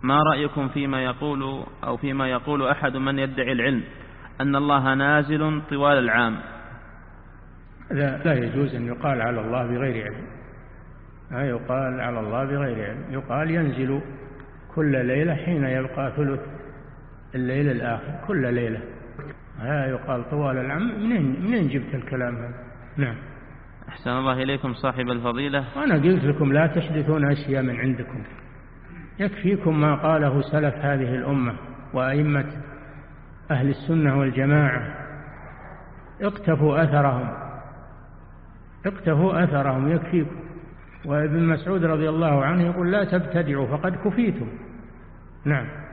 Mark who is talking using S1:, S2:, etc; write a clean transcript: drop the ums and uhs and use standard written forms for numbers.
S1: ما رأيكم فيما يقول أحد من يدعي العلم أن الله نازل طوال العام؟
S2: لا يجوز أن يقال على الله بغير علم، لا يقال على الله بغير علم، يقال ينزل كل ليلة حين يبقى ثلث الليل الآخر كل ليلة، لا يقال طوال العام. منين جبت الكلام هذا؟ نعم.
S1: أحسن الله إليكم صاحب الفضيلة.
S2: وأنا قلت لكم لا تحدثون أشياء من عندكم، يكفيكم ما قاله سلف هذه الأمة وأئمة أهل السنة والجماعة، اقتفوا أثرهم يكفيكم. وابن مسعود رضي الله عنه يقول لا تبتدعوا فقد كفيتم. نعم.